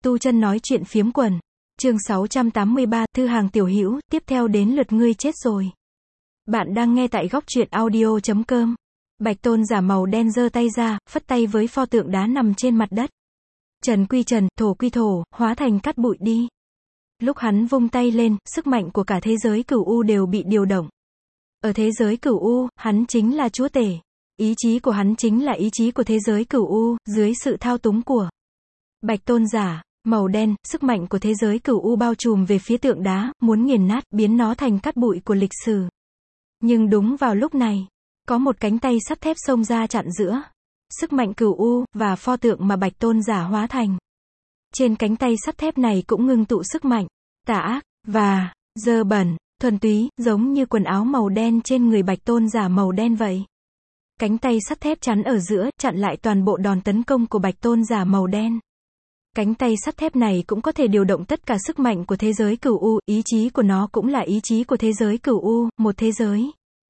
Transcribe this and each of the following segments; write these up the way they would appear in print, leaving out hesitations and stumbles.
Tu Chân nói chuyện phiếm quần. Chương 683, thư hàng tiểu hữu, tiếp theo đến lượt ngươi chết rồi. Bạn đang nghe tại góc truyện audio.com. Bạch Tôn giả màu đen giơ tay ra, phất tay với pho tượng đá nằm trên mặt đất. Trần quy trần, thổ quy thổ, hóa thành cát bụi đi. Lúc hắn vung tay lên, sức mạnh của cả thế giới cửu u đều bị điều động. Ở thế giới cửu u, hắn chính là chúa tể. Ý chí của hắn chính là ý chí của thế giới cửu u, dưới sự thao túng của Bạch Tôn giả màu đen, sức mạnh của thế giới cửu u bao trùm về phía tượng đá, muốn nghiền nát, biến nó thành cát bụi của lịch sử. Nhưng đúng vào lúc này, có một cánh tay sắt thép xông ra chặn giữa sức mạnh cửu u và pho tượng mà Bạch Tôn giả hóa thành. Trên cánh tay sắt thép này cũng ngưng tụ sức mạnh tà ác và dơ bẩn, thuần túy, giống như quần áo màu đen trên người Bạch Tôn giả màu đen vậy. Cánh tay sắt thép chắn ở giữa, chặn lại toàn bộ đòn tấn công của Bạch Tôn giả màu đen. Cánh tay sắt thép này cũng có thể điều động tất cả sức mạnh của thế giới cửu u, ý chí của nó cũng là ý chí của thế giới cửu u, một thế giới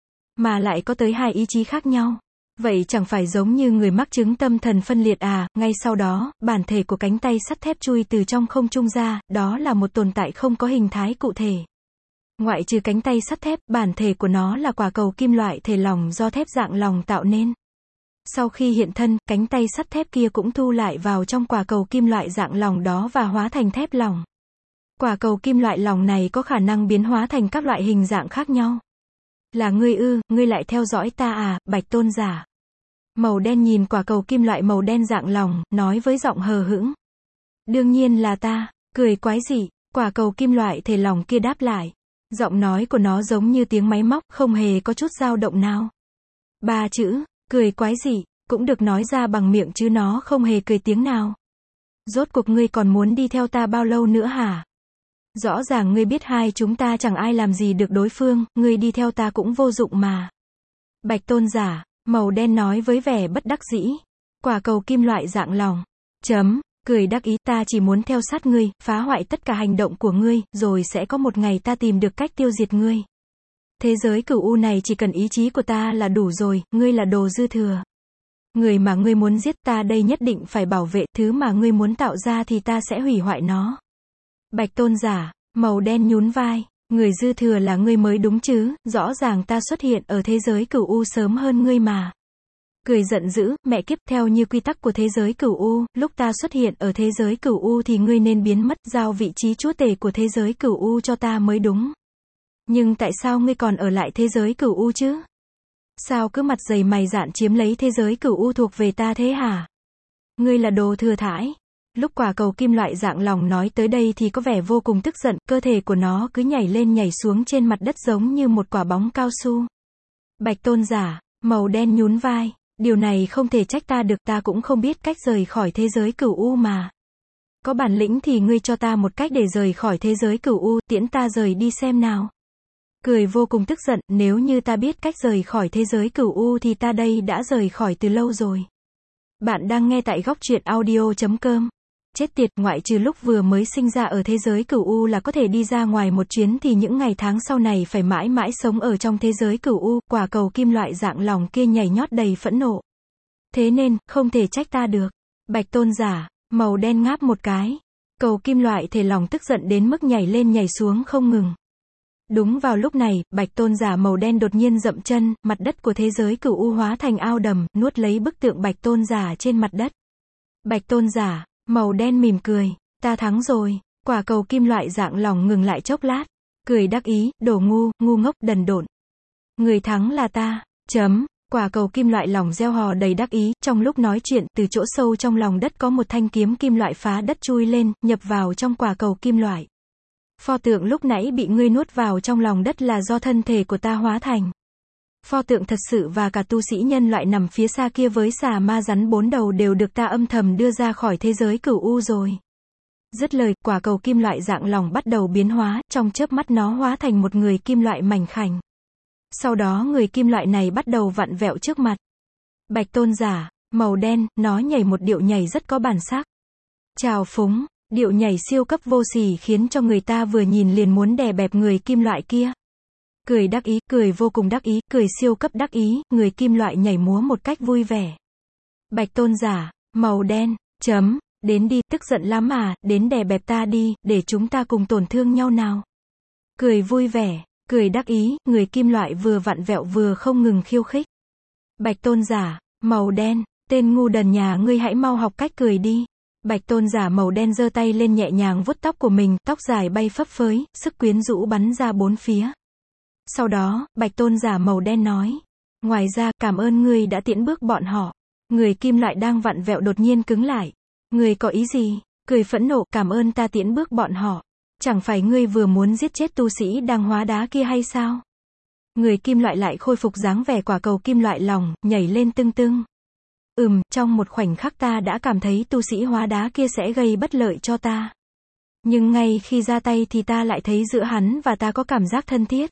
mà lại có tới hai ý chí khác nhau. Vậy chẳng phải giống như người mắc chứng tâm thần phân liệt à? Ngay sau đó, bản thể của cánh tay sắt thép chui từ trong không trung ra, đó là một tồn tại không có hình thái cụ thể. Ngoại trừ cánh tay sắt thép, bản thể của nó là quả cầu kim loại thể lỏng do thép dạng lỏng tạo nên. Sau khi hiện thân, cánh tay sắt thép kia cũng thu lại vào trong quả cầu kim loại dạng lỏng đó và hóa thành thép lỏng. Quả cầu kim loại lỏng này có khả năng biến hóa thành các loại hình dạng khác nhau. Là ngươi ư, ngươi lại theo dõi ta à, Bạch Tôn giả màu đen nhìn quả cầu kim loại màu đen dạng lỏng, nói với giọng hờ hững. Đương nhiên là ta, cười quái dị, quả cầu kim loại thể lỏng kia đáp lại. Giọng nói của nó giống như tiếng máy móc, không hề có chút dao động nào. Ba chữ, cười quái dị, cũng được nói ra bằng miệng chứ nó không hề cười tiếng nào. Rốt cuộc ngươi còn muốn đi theo ta bao lâu nữa hả? Rõ ràng ngươi biết hai chúng ta chẳng ai làm gì được đối phương, ngươi đi theo ta cũng vô dụng mà. Bạch Tôn giả màu đen nói với vẻ bất đắc dĩ. Quả cầu kim loại dạng lỏng. Cười đắc ý, ta chỉ muốn theo sát ngươi, phá hoại tất cả hành động của ngươi, rồi sẽ có một ngày ta tìm được cách tiêu diệt ngươi. Thế giới cửu u này chỉ cần ý chí của ta là đủ rồi, ngươi là đồ dư thừa. Người mà ngươi muốn giết ta đây nhất định phải bảo vệ, thứ mà ngươi muốn tạo ra thì ta sẽ hủy hoại nó. Bạch Tôn giả màu đen nhún vai. Người dư thừa là ngươi mới đúng chứ, rõ ràng ta xuất hiện ở thế giới cửu u sớm hơn ngươi mà. Cười giận dữ, mẹ kiếp, theo như quy tắc của thế giới cửu u, lúc ta xuất hiện ở thế giới cửu u thì ngươi nên biến mất, giao vị trí chúa tể của thế giới cửu u cho ta mới đúng. Nhưng tại sao ngươi còn ở lại thế giới cửu u chứ? Sao cứ mặt dày mày dạn chiếm lấy thế giới cửu u thuộc về ta thế hả? Ngươi là đồ thừa thãi. Lúc quả cầu kim loại dạng lỏng nói tới đây thì có vẻ vô cùng tức giận, cơ thể của nó cứ nhảy lên nhảy xuống trên mặt đất giống như một quả bóng cao su. Bạch Tôn giả màu đen nhún vai. Điều này không thể trách ta được, ta cũng không biết cách rời khỏi thế giới cửu u mà. Có bản lĩnh thì ngươi cho ta một cách để rời khỏi thế giới cửu u, tiễn ta rời đi xem nào. Cười vô cùng tức giận, nếu như ta biết cách rời khỏi thế giới cửu u thì ta đây đã rời khỏi từ lâu rồi. Bạn đang nghe tại góc truyện audio.com. Chết tiệt, ngoại trừ lúc vừa mới sinh ra ở thế giới cửu u là có thể đi ra ngoài một chuyến thì những ngày tháng sau này phải mãi mãi sống ở trong thế giới cửu u. Quả cầu kim loại dạng lỏng kia nhảy nhót đầy phẫn nộ. Thế nên, không thể trách ta được. Bạch Tôn giả màu đen ngáp một cái. Cầu kim loại thể lỏng tức giận đến mức nhảy lên nhảy xuống không ngừng. Đúng vào lúc này, Bạch Tôn giả màu đen đột nhiên dậm chân, mặt đất của thế giới cửu u hóa thành ao đầm, nuốt lấy bức tượng Bạch Tôn giả trên mặt đất. Bạch Tôn giả màu đen mỉm cười, ta thắng rồi. Quả cầu kim loại dạng lỏng ngừng lại chốc lát, cười đắc ý, đồ ngu, ngu ngốc, đần độn. Người thắng là ta. Quả cầu kim loại lỏng reo hò đầy đắc ý, trong lúc nói chuyện, từ chỗ sâu trong lòng đất có một thanh kiếm kim loại phá đất chui lên, nhập vào trong quả cầu kim loại. Pho tượng lúc nãy bị ngươi nuốt vào trong lòng đất là do thân thể của ta hóa thành. Pho tượng thật sự và cả tu sĩ nhân loại nằm phía xa kia với xà ma rắn 4 đầu đều được ta âm thầm đưa ra khỏi thế giới cửu u rồi. Dứt lời, quả cầu kim loại dạng lỏng bắt đầu biến hóa, trong chớp mắt nó hóa thành một người kim loại mảnh khảnh. Sau đó người kim loại này bắt đầu vặn vẹo trước mặt Bạch Tôn giả màu đen, nó nhảy một điệu nhảy rất có bản sắc. Trào phúng, điệu nhảy siêu cấp vô sỉ khiến cho người ta vừa nhìn liền muốn đè bẹp người kim loại kia. Cười đắc ý, cười vô cùng đắc ý, cười siêu cấp đắc ý, người kim loại nhảy múa một cách vui vẻ. Bạch Tôn giả màu đen, Đến đi, tức giận lắm à, đến đè bẹp ta đi, để chúng ta cùng tổn thương nhau nào. Cười vui vẻ, cười đắc ý, người kim loại vừa vặn vẹo vừa không ngừng khiêu khích. Bạch tôn giả, màu đen, tên ngu đần nhà ngươi hãy mau học cách cười đi. Bạch tôn giả màu đen giơ tay lên nhẹ nhàng vuốt tóc của mình, tóc dài bay phấp phới, sức quyến rũ bắn ra bốn phía. Sau đó, bạch tôn giả màu đen nói. Ngoài ra, cảm ơn ngươi đã tiễn bước bọn họ. Người kim loại đang vặn vẹo đột nhiên cứng lại. Ngươi có ý gì? Cười phẫn nộ, cảm ơn ta tiễn bước bọn họ. Chẳng phải ngươi vừa muốn giết chết tu sĩ đang hóa đá kia hay sao? Người kim loại lại khôi phục dáng vẻ quả cầu kim loại lòng, nhảy lên tưng tưng. Trong một khoảnh khắc ta đã cảm thấy tu sĩ hóa đá kia sẽ gây bất lợi cho ta. Nhưng ngay khi ra tay thì ta lại thấy giữa hắn và ta có cảm giác thân thiết.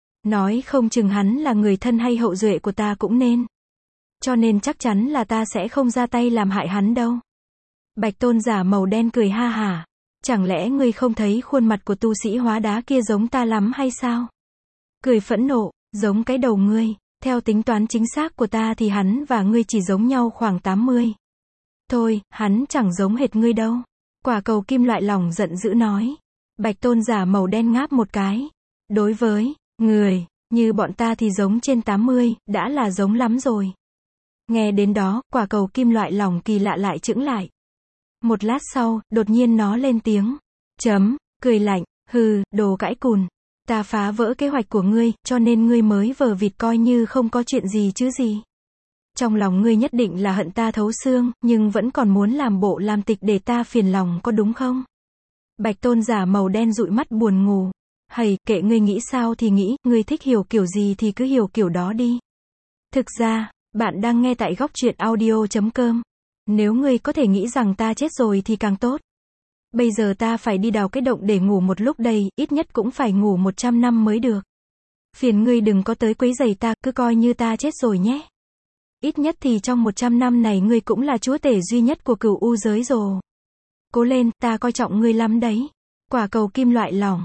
Nói không chừng hắn là người thân hay hậu duệ của ta cũng nên. Cho nên chắc chắn là ta sẽ không ra tay làm hại hắn đâu. Bạch tôn giả màu đen cười ha hả. Chẳng lẽ ngươi không thấy khuôn mặt của tu sĩ hóa đá kia giống ta lắm hay sao? Cười phẫn nộ, giống cái đầu ngươi. Theo tính toán chính xác của ta thì hắn và ngươi chỉ giống nhau khoảng 80. Thôi, hắn chẳng giống hệt ngươi đâu. Quả cầu kim loại lòng giận dữ nói. Bạch tôn giả màu đen ngáp một cái. Đối với người như bọn ta thì giống trên 80, đã là giống lắm rồi. Nghe đến đó, quả cầu kim loại lòng kỳ lạ lại chững lại. Một lát sau, đột nhiên nó lên tiếng. Cười lạnh, hừ, đồ cãi cùn. Ta phá vỡ kế hoạch của ngươi, cho nên ngươi mới vờ vịt coi như không có chuyện gì chứ gì. Trong lòng ngươi nhất định là hận ta thấu xương, nhưng vẫn còn muốn làm bộ làm tịch để ta phiền lòng có đúng không? Bạch tôn giả màu đen dụi mắt buồn ngủ. Hầy, kệ ngươi nghĩ sao thì nghĩ, ngươi thích hiểu kiểu gì thì cứ hiểu kiểu đó đi. Thực ra, bạn đang nghe tại góc truyện audio.com. Nếu ngươi có thể nghĩ rằng ta chết rồi thì càng tốt. Bây giờ ta phải đi đào cái động để ngủ một lúc đây, ít nhất cũng phải ngủ 100 năm mới được. Phiền ngươi đừng có tới quấy rầy ta, cứ coi như ta chết rồi nhé. Ít nhất thì trong 100 năm này ngươi cũng là chúa tể duy nhất của cửu u giới rồi. Cố lên, ta coi trọng ngươi lắm đấy. Quả cầu kim loại lỏng.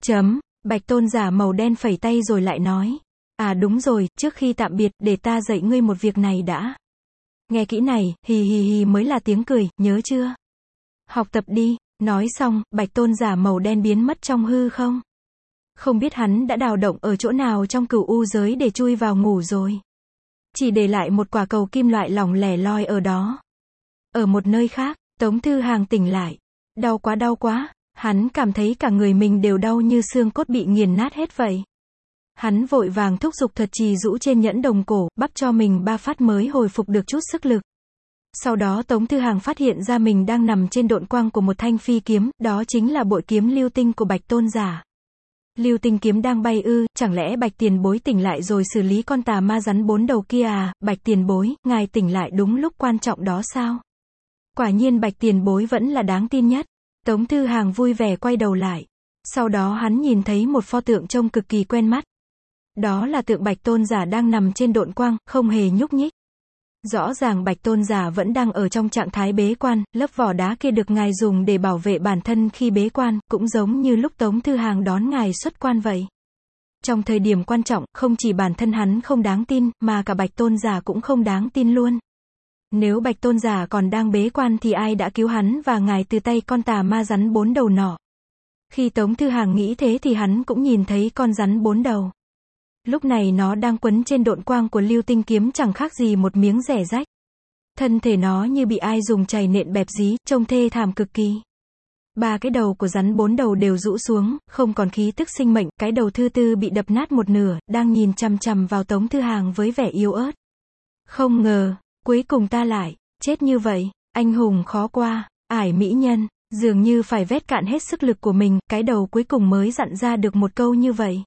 Bạch tôn giả màu đen phẩy tay rồi lại nói. À đúng rồi, trước khi tạm biệt, để ta dạy ngươi một việc này đã. Nghe kỹ này, hì hì hì mới là tiếng cười, nhớ chưa? Học tập đi. Nói xong, bạch tôn giả màu đen biến mất trong hư không. Không biết hắn đã đào động ở chỗ nào trong cửu u giới để chui vào ngủ rồi. Chỉ để lại một quả cầu kim loại lỏng lẻ loi ở đó. Ở một nơi khác, Tống Thư Hàng tỉnh lại. Đau quá. Hắn cảm thấy cả người mình đều đau như xương cốt bị nghiền nát hết vậy. Hắn vội vàng thúc giục thuật trì rũ trên nhẫn đồng cổ, bắp cho mình 3 phát mới hồi phục được chút sức lực. Sau đó Tống Thư Hàng phát hiện ra mình đang nằm trên độn quang của một thanh phi kiếm, đó chính là bội kiếm lưu tinh của Bạch tôn giả. Lưu tinh kiếm đang bay chẳng lẽ Bạch tiền bối tỉnh lại rồi xử lý con tà ma rắn 4 đầu kia à? Bạch tiền bối, ngài tỉnh lại đúng lúc quan trọng đó sao? Quả nhiên Bạch tiền bối vẫn là đáng tin nhất. Tống Thư Hàng vui vẻ quay đầu lại. Sau đó hắn nhìn thấy một pho tượng trông cực kỳ quen mắt. Đó là tượng Bạch tôn giả đang nằm trên độn quang, không hề nhúc nhích. Rõ ràng Bạch tôn giả vẫn đang ở trong trạng thái bế quan, lớp vỏ đá kia được ngài dùng để bảo vệ bản thân khi bế quan, cũng giống như lúc Tống Thư Hàng đón ngài xuất quan vậy. Trong thời điểm quan trọng, không chỉ bản thân hắn không đáng tin, mà cả Bạch tôn giả cũng không đáng tin luôn. Nếu Bạch tôn giả còn đang bế quan thì ai đã cứu hắn và ngài từ tay con tà ma rắn 4 đầu nọ? Khi Tống Thư Hàng nghĩ thế thì hắn cũng nhìn thấy con rắn 4 đầu. Lúc này nó đang quấn trên độn quang của lưu tinh kiếm chẳng khác gì một miếng rẻ rách. Thân thể nó như bị ai dùng chày nện bẹp dí, trông thê thảm cực kỳ. 3 cái đầu của rắn 4 đầu đều rũ xuống, không còn khí tức sinh mệnh, cái đầu thứ tư bị đập nát một nửa, đang nhìn chằm chằm vào Tống Thư Hàng với vẻ yếu ớt. Không ngờ, cuối cùng ta lại chết như vậy, anh hùng khó qua, ải mỹ nhân, dường như phải vét cạn hết sức lực của mình, cái đầu cuối cùng mới dặn ra được một câu như vậy.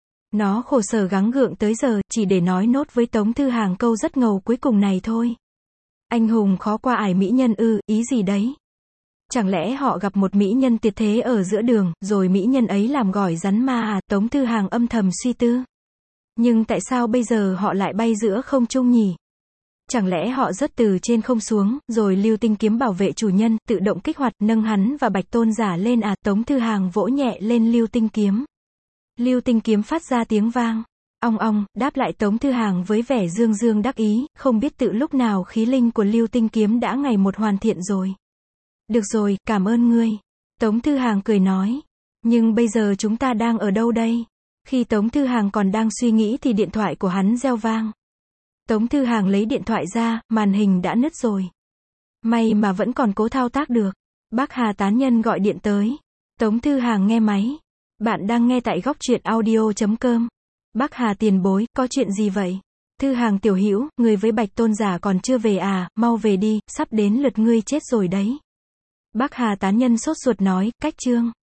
Nó khổ sở gắng gượng tới giờ, chỉ để nói nốt với Tống Thư Hàng câu rất ngầu cuối cùng này thôi. Anh hùng khó qua ải mỹ nhân ý gì đấy? Chẳng lẽ họ gặp một mỹ nhân tuyệt thế ở giữa đường, rồi mỹ nhân ấy làm gỏi rắn ma à? Tống Thư Hàng âm thầm suy tư. Nhưng tại sao bây giờ họ lại bay giữa không trung nhỉ? Chẳng lẽ họ rớt từ trên không xuống, rồi lưu tinh kiếm bảo vệ chủ nhân, tự động kích hoạt, nâng hắn và Bạch tôn giả lên à? Tống Thư Hàng vỗ nhẹ lên lưu tinh kiếm. Lưu tinh kiếm phát ra tiếng vang. Ong ong, đáp lại Tống Thư Hàng với vẻ dương dương đắc ý, không biết tự lúc nào khí linh của lưu tinh kiếm đã ngày một hoàn thiện rồi. Được rồi, cảm ơn ngươi. Tống Thư Hàng cười nói. Nhưng bây giờ chúng ta đang ở đâu đây? Khi Tống Thư Hàng còn đang suy nghĩ thì điện thoại của hắn reo vang. Tống Thư Hàng lấy điện thoại ra, màn hình đã nứt rồi. May mà vẫn còn cố thao tác được. Bác Hà tán nhân gọi điện tới. Tống Thư Hàng nghe máy. Bạn đang nghe tại góc truyện audio.com. Bác Hà tiền bối, có chuyện gì vậy? Thư Hàng tiểu hữu, người với Bạch Tôn giả còn chưa về à, mau về đi, sắp đến lượt ngươi chết rồi đấy. Bác Hà tán nhân sốt ruột nói, cách chương.